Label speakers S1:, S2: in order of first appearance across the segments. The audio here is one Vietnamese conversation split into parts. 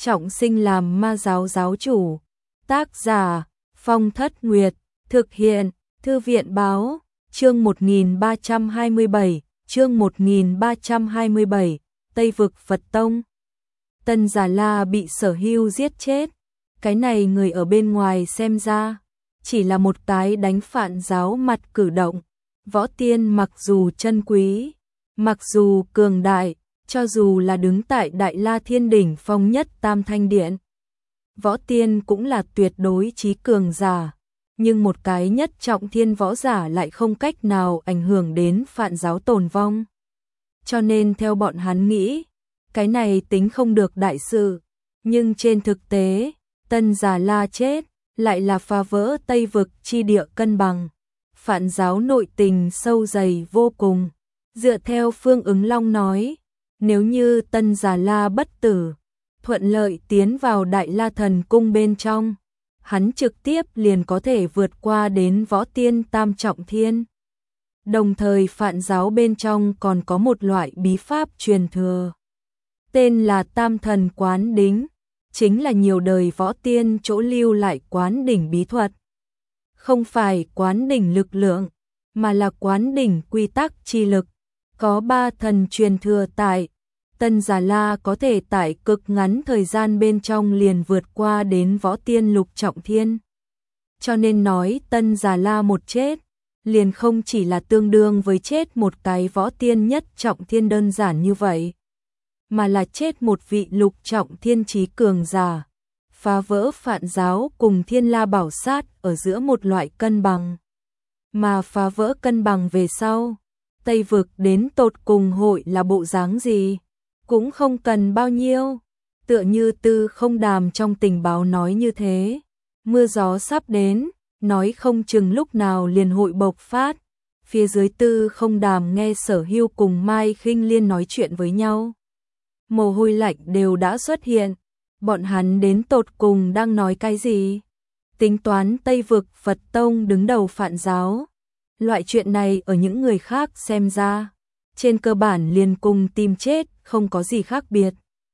S1: trọng sinh làm ma giáo giáo chủ. Tác giả Phong Thất Nguyệt, thực hiện Thư viện báo, chương 1327, chương 1327, Tây vực Phật Tông. Tân Già La bị Sở Hưu giết chết, cái này người ở bên ngoài xem ra chỉ là một cái đánh phản giáo mặt cử động. Võ tiên mặc dù chân quý, mặc dù cường đại, cho dù là đứng tại Đại La Thiên đỉnh phong nhất Tam Thanh Điện, võ tiên cũng là tuyệt đối trí cường giả, nhưng một cái nhất trọng thiên võ giả lại không cách nào ảnh hưởng đến phản giáo tồn vong. Cho nên theo bọn hắn nghĩ, cái này tính không được đại sự, nhưng trên thực tế, Tân Già La chết, lại là phá vỡ Tây vực chi địa cân bằng. Phản giáo nội tình sâu dày vô cùng. Dựa theo Phương Ứng Long nói, nếu như Tân Già La bất tử, thuận lợi tiến vào Đại La Thần Cung bên trong, hắn trực tiếp liền có thể vượt qua đến võ tiên tam trọng thiên. Đồng thời phản giáo bên trong còn có một loại bí pháp truyền thừa, tên là Tam Thần Quán Đính, chính là nhiều đời võ tiên chỗ lưu lại quán đỉnh bí thuật. Không phải quán đỉnh lực lượng, mà là quán đỉnh quy tắc chi lực. Có 3 thần truyền thừa tại, Tân Già La có thể tại cực ngắn thời gian bên trong liền vượt qua đến võ tiên lục trọng thiên. Cho nên nói Tân Già La một chết, liền không chỉ là tương đương với chết một cái võ tiên nhất trọng thiên đơn giản như vậy, mà là chết một vị lục trọng thiên trí cường giả, phá vỡ phản giáo cùng Thiên La Bảo Sát ở giữa một loại cân bằng. Mà phá vỡ cân bằng về sau, Tây vực đến tột cùng hội là bộ dáng gì, cũng không cần bao nhiêu. Tựa như Tư Không Đàm trong tình báo nói như thế, mưa gió sắp đến, nói không chừng lúc nào liền hội bộc phát. Phía dưới Tư Không Đàm nghe Sở Hưu cùng Mai Khinh Liên nói chuyện với nhau, mồ hôi lạnh đều đã xuất hiện. Bọn hắn đến tột cùng đang nói cái gì? Tính toán Tây vực Phật Tông đứng đầu phản giáo. Loại chuyện này ở những người khác xem ra, trên cơ bản liền cùng tìm chết, không có gì khác biệt.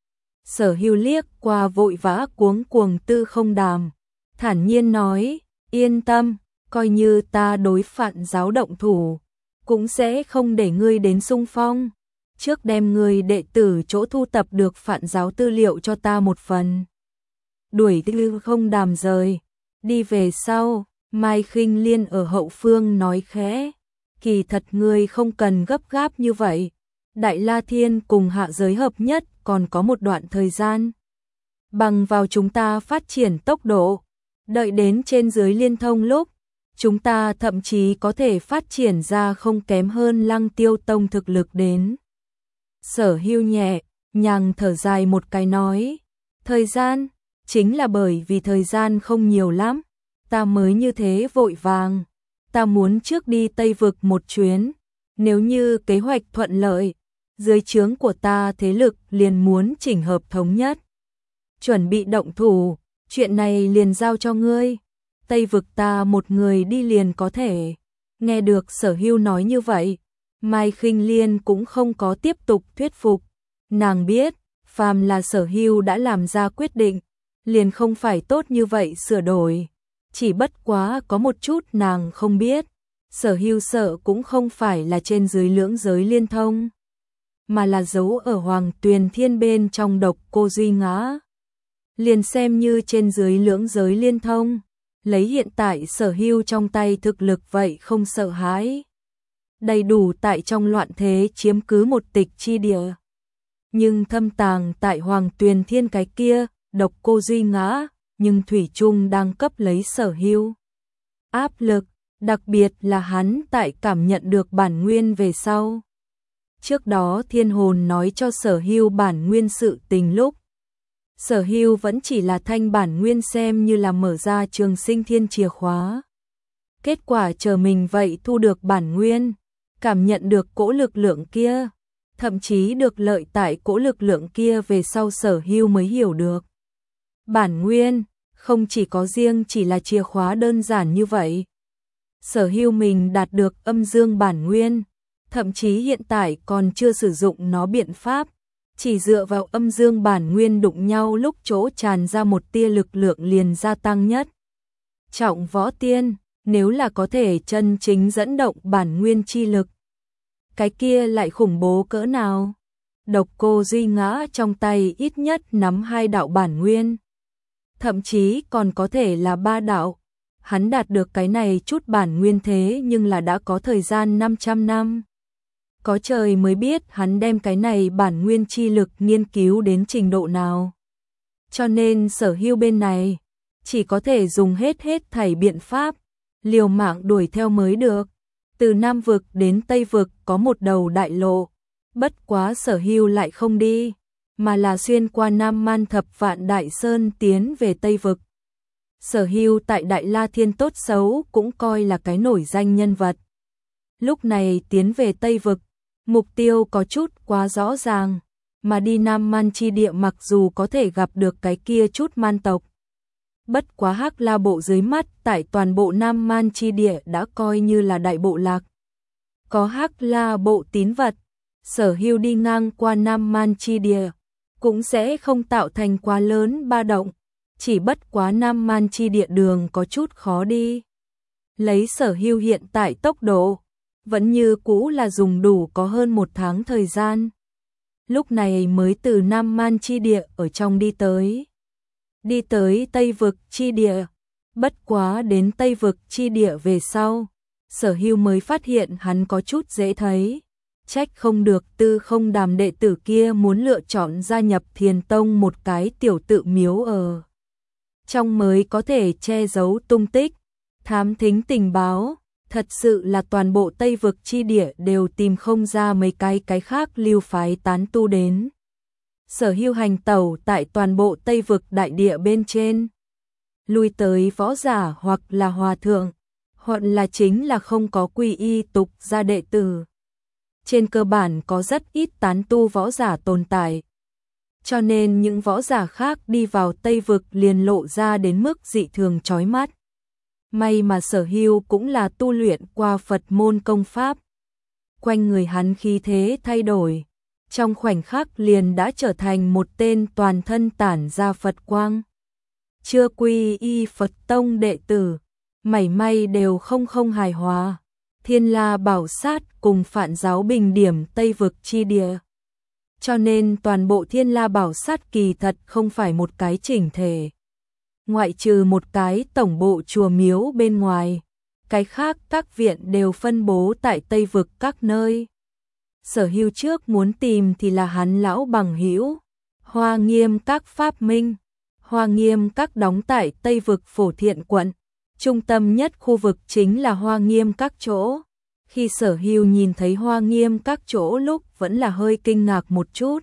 S1: Sở Hưu liếc qua vội vã cuống cuồng Tư Không Đàm, thản nhiên nói, yên tâm, coi như ta đối phản giáo động thủ, cũng sẽ không để ngươi đến xung phong. Trước đem người đệ tử chỗ thu tập được phản giáo tư liệu cho ta một phần. Đuổi Tư Không Đàm rời, đi về sau, Mai Khinh Liên ở hậu phương nói khẽ, kỳ thật ngươi không cần gấp gáp như vậy. Đại La Thiên cùng hạ giới hợp nhất còn có một đoạn thời gian. Bằng vào chúng ta phát triển tốc độ, đợi đến trên dưới liên thông lúc, chúng ta thậm chí có thể phát triển ra không kém hơn Lăng Tiêu Tông thực lực đến. Sở Hưu nhẹ nhàng thở dài một cái nói, thời gian, chính là bởi vì thời gian không nhiều lắm, ta mới như thế vội vàng. Ta muốn trước đi Tây vực một chuyến, nếu như kế hoạch thuận lợi, dưới trướng của ta thế lực liền muốn chỉnh hợp thống nhất. Chuẩn bị động thủ, chuyện này liền giao cho ngươi. Tây vực ta một người đi liền có thể. Nghe được Sở Hưu nói như vậy, Mai Khinh Liên cũng không có tiếp tục thuyết phục. Nàng biết, phàm là Sở Hưu đã làm ra quyết định, liền không phải tốt như vậy sửa đổi. Chỉ bất quá có một chút nàng không biết, Sở Hưu sợ cũng không phải là trên dưới lưỡng giới liên thông, mà là giấu ở Hoàng Tuyền Thiên bên trong Độc Cô Duy Ngã. Liền xem như trên dưới lưỡng giới liên thông, lấy hiện tại Sở Hưu trong tay thực lực vậy không sợ hãi, đầy đủ tại trong loạn thế chiếm cứ một tịch chi địa. Nhưng thâm tàng tại Hoàng Tuyền Thiên cái kia, Độc Cô Duy Ngã, nhưng thủy chung đang cấp lấy Sở Hưu áp lực, đặc biệt là hắn tại cảm nhận được bản nguyên về sau. Trước đó Thiên Hồn nói cho Sở Hưu bản nguyên sự tình lúc, Sở Hưu vẫn chỉ là thanh bản nguyên xem như là mở ra Trường Sinh Thiên chìa khóa. Kết quả chờ mình vậy thu được bản nguyên, cảm nhận được cỗ lực lượng kia, thậm chí được lợi tại cỗ lực lượng kia về sau Sở Hưu mới hiểu được. Bản nguyên, không chỉ có riêng chỉ là chìa khóa đơn giản như vậy. Sở Hưu mình đạt được âm dương bản nguyên, thậm chí hiện tại còn chưa sử dụng nó biện pháp, chỉ dựa vào âm dương bản nguyên đụng nhau lúc chỗ tràn ra một tia lực lượng liền gia tăng nhất. Trọng võ tiên, nếu là có thể chân chính dẫn động bản nguyên chi lực, cái kia lại khủng bố cỡ nào? Độc Cô Duy Ngã trong tay ít nhất nắm 2 đạo bản nguyên, thậm chí còn có thể là 3 đạo. Hắn đạt được cái này chút bản nguyên thế nhưng là đã có thời gian 500 năm. Có trời mới biết hắn đem cái này bản nguyên chi lực nghiên cứu đến trình độ nào. Cho nên Sở Hưu bên này chỉ có thể dùng hết thảy biện pháp, liều mạng đuổi theo mới được. Từ Nam vực đến Tây vực có một đầu đại lộ, bất quá Sở Hưu lại không đi, mà là xuyên qua Nam Man Thập Vạn Đại Sơn tiến về Tây vực. Sở Hưu tại Đại La Thiên tốt xấu cũng coi là cái nổi danh nhân vật. Lúc này tiến về Tây vực, mục tiêu có chút quá rõ ràng, mà đi Nam Man chi địa mặc dù có thể gặp được cái kia chút man tộc. Bất quá Hắc La bộ dưới mắt tại toàn bộ Nam Man chi địa đã coi như là đại bộ lạc. Có Hắc La bộ tín vật, Sở Hưu đi ngang qua Nam Man chi địa cũng sẽ không tạo thành quá lớn ba động, chỉ bất quá Nam Man chi địa đường có chút khó đi. Lấy Sở Hưu hiện tại tốc độ, vẫn như cũ là dùng đủ có hơn 1 tháng thời gian. Lúc này mới từ Nam Man chi địa ở trong đi tới Tây vực chi địa. Bất quá đến Tây vực chi địa về sau, Sở Hưu mới phát hiện hắn có chút dễ thấy. Trách không được Tư Không Đàm đệ tử kia muốn lựa chọn gia nhập Thiền Tông một cái tiểu tự miếu ở trong mới có thể che giấu tung tích, thám thính tình báo. Thật sự là toàn bộ Tây vực chi địa đều tìm không ra mấy cái khác lưu phái tán tu đến. Sở Hưu hành tẩu tại toàn bộ Tây vực đại địa bên trên, lui tới võ giả hoặc là hòa thượng, hoặc là chính là không có quy y tục gia đệ tử. Trên cơ bản có rất ít tán tu võ giả tồn tại. Cho nên những võ giả khác đi vào Tây vực liền lộ ra đến mức dị thường chói mắt. May mà Sở Hưu cũng là tu luyện qua Phật môn công pháp. Quanh người hắn khí thế thay đổi, trong khoảnh khắc liền đã trở thành một tên toàn thân tản ra Phật quang. Chưa quy y Phật tông đệ tử, mảy may đều không hài hòa. Thiên La Bảo Sát cùng Phạn giáo bình điểm Tây vực chi địa. Cho nên toàn bộ Thiên La Bảo Sát kỳ thật không phải một cái chỉnh thể. Ngoại trừ một cái tổng bộ chùa miếu bên ngoài, cái khác các viện đều phân bố tại Tây vực các nơi. Sở Hưu trước muốn tìm thì là hắn lão bằng hữu, Hoa Nghiêm Các Pháp Minh. Hoa Nghiêm Các đóng tại Tây vực Phổ Thiện quận, trung tâm nhất khu vực chính là Hoa Nghiêm Các chỗ. Khi Sở Hưu nhìn thấy Hoa Nghiêm Các chỗ lúc vẫn là hơi kinh ngạc một chút.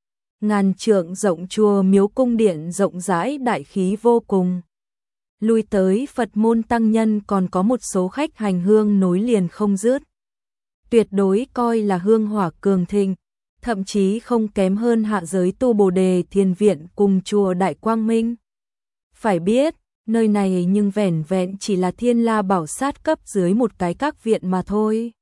S1: Ngàn trượng rộng chùa miếu cung điện rộng rãi đại khí vô cùng. Lui tới Phật môn tăng nhân còn có một số khách hành hương nối liền không dứt. Tuyệt đối coi là hương hỏa cường thịnh, thậm chí không kém hơn hạ giới tu Bồ Đề Thiền Viện cùng chùa Đại Quang Minh. Phải biết, nơi này nhưng vẻn vẹn chỉ là Thiên La Bảo Sát cấp dưới một cái các viện mà thôi.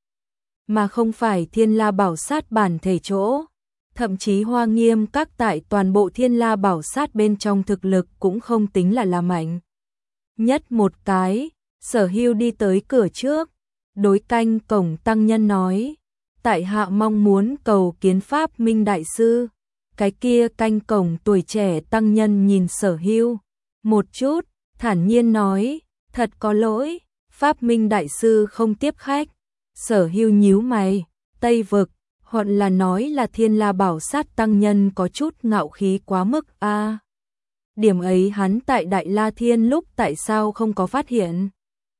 S1: Mà không phải Thiên La Bảo Sát bản thể chỗ. Thậm chí Hoa Nghiêm Các tại toàn bộ Thiên La Bảo Sát bên trong thực lực cũng không tính là mạnh nhất một cái. Sở Hưu đi tới cửa trước, đối canh cổng tăng nhân nói, tại hạ mong muốn cầu kiến Pháp Minh đại sư. Cái kia canh cổng tuổi trẻ tăng nhân nhìn Sở Hưu một chút, thản nhiên nói, thật có lỗi, Pháp Minh đại sư không tiếp khách. Sở Hưu nhíu mày, Tây vực, hoặc là nói là Thiên La Bảo Sát tăng nhân có chút ngạo khí quá mức a. Điểm ấy hắn tại Đại La Thiên lúc tại sao không có phát hiện?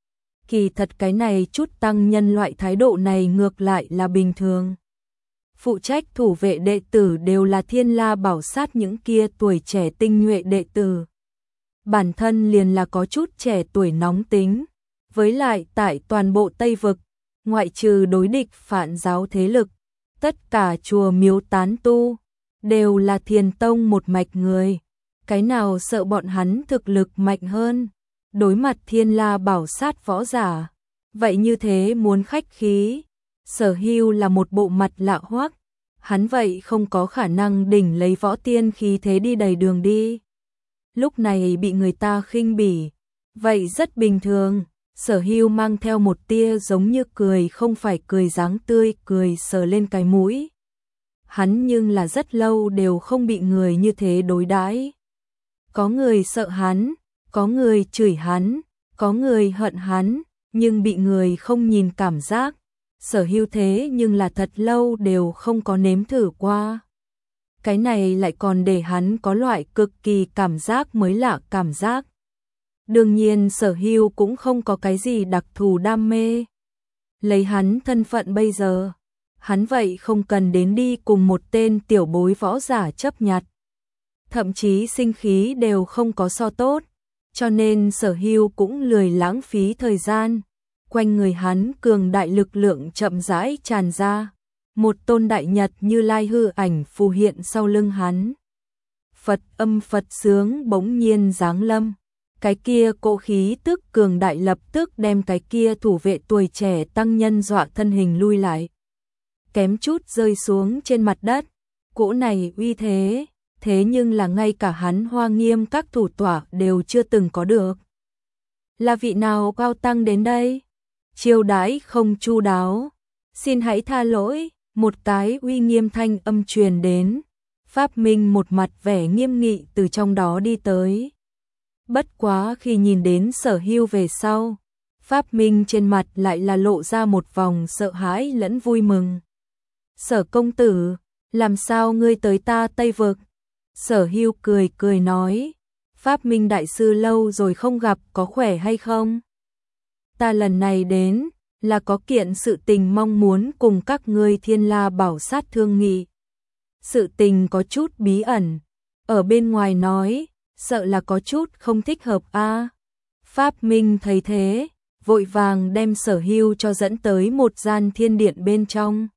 S1: Kỳ thật cái này chút tăng nhân loại thái độ này ngược lại là bình thường. Phụ trách thủ vệ đệ tử đều là Thiên La Bảo Sát những kia tuổi trẻ tinh nhuệ đệ tử. Bản thân liền là có chút trẻ tuổi nóng tính. Với lại tại toàn bộ Tây vực, ngoại trừ đối địch Phạn giáo thế lực, tất cả chùa miếu tán tu đều là Thiền Tông một mạch người. Cái nào sợ bọn hắn thực lực mạnh hơn, đối mặt Thiên La Bảo Sát võ giả. Vậy như thế muốn khách khí. Sở Hưu là một bộ mặt lạ hoắc, hắn vậy không có khả năng đỉnh lấy võ tiên khí thế đi đầy đường đi. Lúc này bị người ta khinh bỉ, vậy rất bình thường. Sở Hưu mang theo một tia giống như cười không phải cười dáng tươi cười sờ lên cái mũi. Hắn nhưng là rất lâu đều không bị người như thế đối đãi. Có người sợ hắn, có người chửi hắn, có người hận hắn, nhưng bị người không nhìn cảm giác. Sở Hưu thế nhưng là thật lâu đều không có nếm thử qua. Cái này lại còn để hắn có loại cực kỳ cảm giác mới lạ cảm giác. Đương nhiên Sở Hưu cũng không có cái gì đặc thù đam mê. Lấy hắn thân phận bây giờ, hắn vậy không cần đến đi cùng một tên tiểu bối võ giả chấp nhặt. Thậm chí sinh khí đều không có so tốt, cho nên Sở Hưu cũng lười lãng phí thời gian. Quanh người hắn cường đại lực lượng chậm rãi tràn ra, một tôn đại nhật Như Lai hư ảnh phù hiện sau lưng hắn. Phật âm Phật sướng bỗng nhiên giáng lâm, cái kia cỗ khí tức cường đại lập tức đem cái kia thủ vệ tuổi trẻ tăng nhân dọa thân hình lui lại, kém chút rơi xuống trên mặt đất. Cỗ này uy thế, thế nhưng là ngay cả hắn Hoa Nghiêm các thủ tọa đều chưa từng có được. Là vị nào cao tăng đến đây? Chiêu đãi không chu đáo, xin hãy tha lỗi. Một cái uy nghiêm thanh âm truyền đến. Pháp Minh một mặt vẻ nghiêm nghị từ trong đó đi tới. Bất quá khi nhìn đến Sở Hưu về sau, Pháp Minh trên mặt lại là lộ ra một vòng sợ hãi lẫn vui mừng. Sở công tử, làm sao ngươi tới ta Tây Vực? Sở Hưu cười cười nói, Pháp Minh đại sư lâu rồi không gặp, có khỏe hay không? Ta lần này đến là có kiện sự tình mong muốn cùng các ngươi Thiên La Bảo Sát thương nghị. Sự tình có chút bí ẩn, ở bên ngoài nói, sợ là có chút không thích hợp a. Pháp Minh thấy thế, vội vàng đem Sở Hưu cho dẫn tới một gian thiên điện bên trong.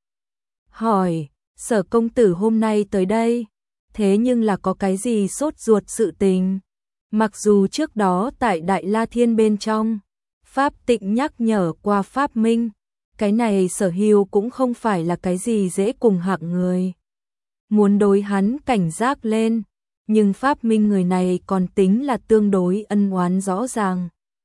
S1: Hỏi, Sở công tử hôm nay tới đây, thế nhưng là có cái gì sốt ruột sự tình? Mặc dù trước đó tại Đại La Thiên bên trong, Pháp Tịnh nhắc nhở qua Pháp Minh, cái này Sở Hưu cũng không phải là cái gì dễ cùng hạng người. Muốn đối hắn cảnh giác lên, nhưng Pháp Minh người này còn tính là tương đối ân oán rõ ràng.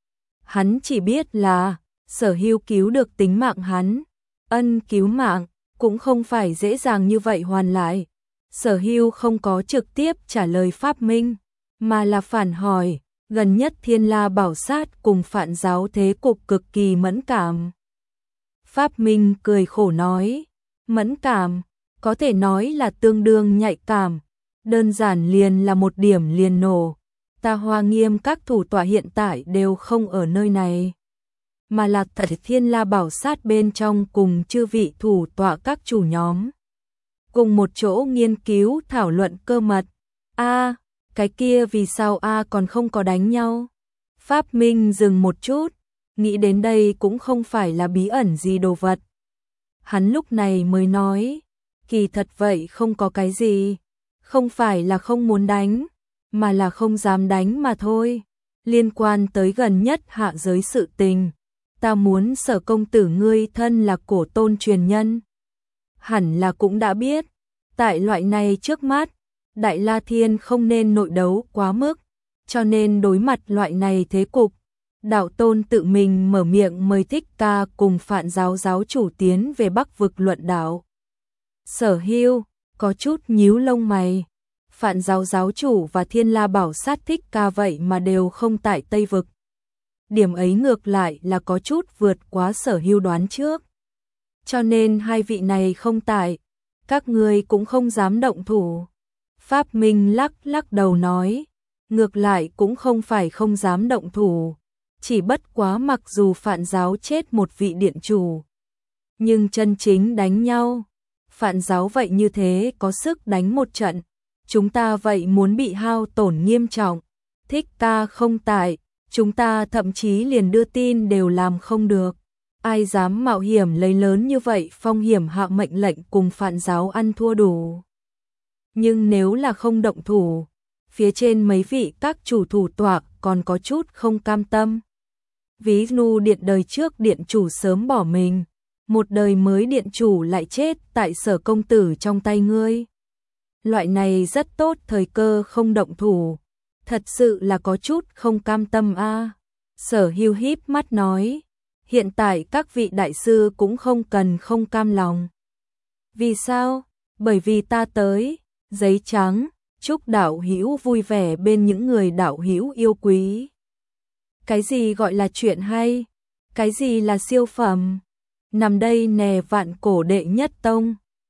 S1: Hắn chỉ biết là Sở Hưu cứu được tính mạng hắn, ân cứu mạng cũng không phải dễ dàng như vậy hoàn lại. Sở Hưu không có trực tiếp trả lời Pháp Minh, mà là phản hỏi. Gần nhất Thiên La Bảo Sát cùng Phạn giáo thế cục cực kỳ mẫn cảm. Pháp Minh cười khổ nói, mẫn cảm, có thể nói là tương đương nhạy cảm, đơn giản liền là một điểm liền nổ. Ta Hoa Nghiêm các thủ tọa hiện tại đều không ở nơi này, mà là thật Thiên La Bảo Sát bên trong cùng chư vị thủ tọa các chủ nhóm. Cùng một chỗ nghiên cứu thảo luận cơ mật. Cái kia vì sao còn không có đánh nhau? Pháp Minh dừng một chút, nghĩ đến đây cũng không phải là bí ẩn gì đồ vật. Hắn lúc này mới nói, kỳ thật vậy không có cái gì, không phải là không muốn đánh, mà là không dám đánh mà thôi. Liên quan tới gần nhất hạ giới sự tình, ta muốn Sở công tử ngươi thân là cổ tôn truyền nhân. Hẳn là cũng đã biết, tại loại này trước mắt, Đại La Thiên không nên nội đấu quá mức, cho nên đối mặt loại này thế cục, đạo tôn tự mình mở miệng mời Thích Ca cùng Phạn giáo giáo chủ tiến về Bắc vực luận đạo. Sở Hưu có chút nhíu lông mày, Phạn giáo giáo chủ và Thiên La Bảo Sát Thích Ca vậy mà đều không tại Tây vực. Điểm ấy ngược lại là có chút vượt quá Sở Hưu đoán trước. Cho nên hai vị này không tại, các ngươi cũng không dám động thủ. Pháp Minh lắc đầu nói, ngược lại cũng không phải không dám động thủ, chỉ bất quá mặc dù Phạn giáo chết một vị điện chủ, nhưng chân chính đánh nhau, Phạn giáo vậy như thế có sức đánh một trận, chúng ta vậy muốn bị hao tổn nghiêm trọng. Thích Ca không tại, chúng ta thậm chí liền đưa tin đều làm không được. Ai dám mạo hiểm lấy lớn như vậy phong hiểm hạ mệnh lệnh cùng Phạn giáo ăn thua đủ. Nhưng nếu là không động thủ, phía trên mấy vị các chủ thủ tọa còn có chút không cam tâm. Ví dụ điện đời trước điện chủ sớm bỏ mình, một đời mới điện chủ lại chết tại Sở công tử trong tay ngươi. Loại này rất tốt, thời cơ không động thủ, thật sự là có chút không cam tâm a. Sở Hưu híp mắt nói, hiện tại các vị đại sư cũng không cần không cam lòng. Vì sao? Bởi vì ta tới, giấy trắng, chúc đạo hữu vui vẻ bên những người đạo hữu yêu quý. Cái gì gọi là chuyện hay? Cái gì là siêu phẩm? Nằm đây nè, vạn cổ đệ nhất tông.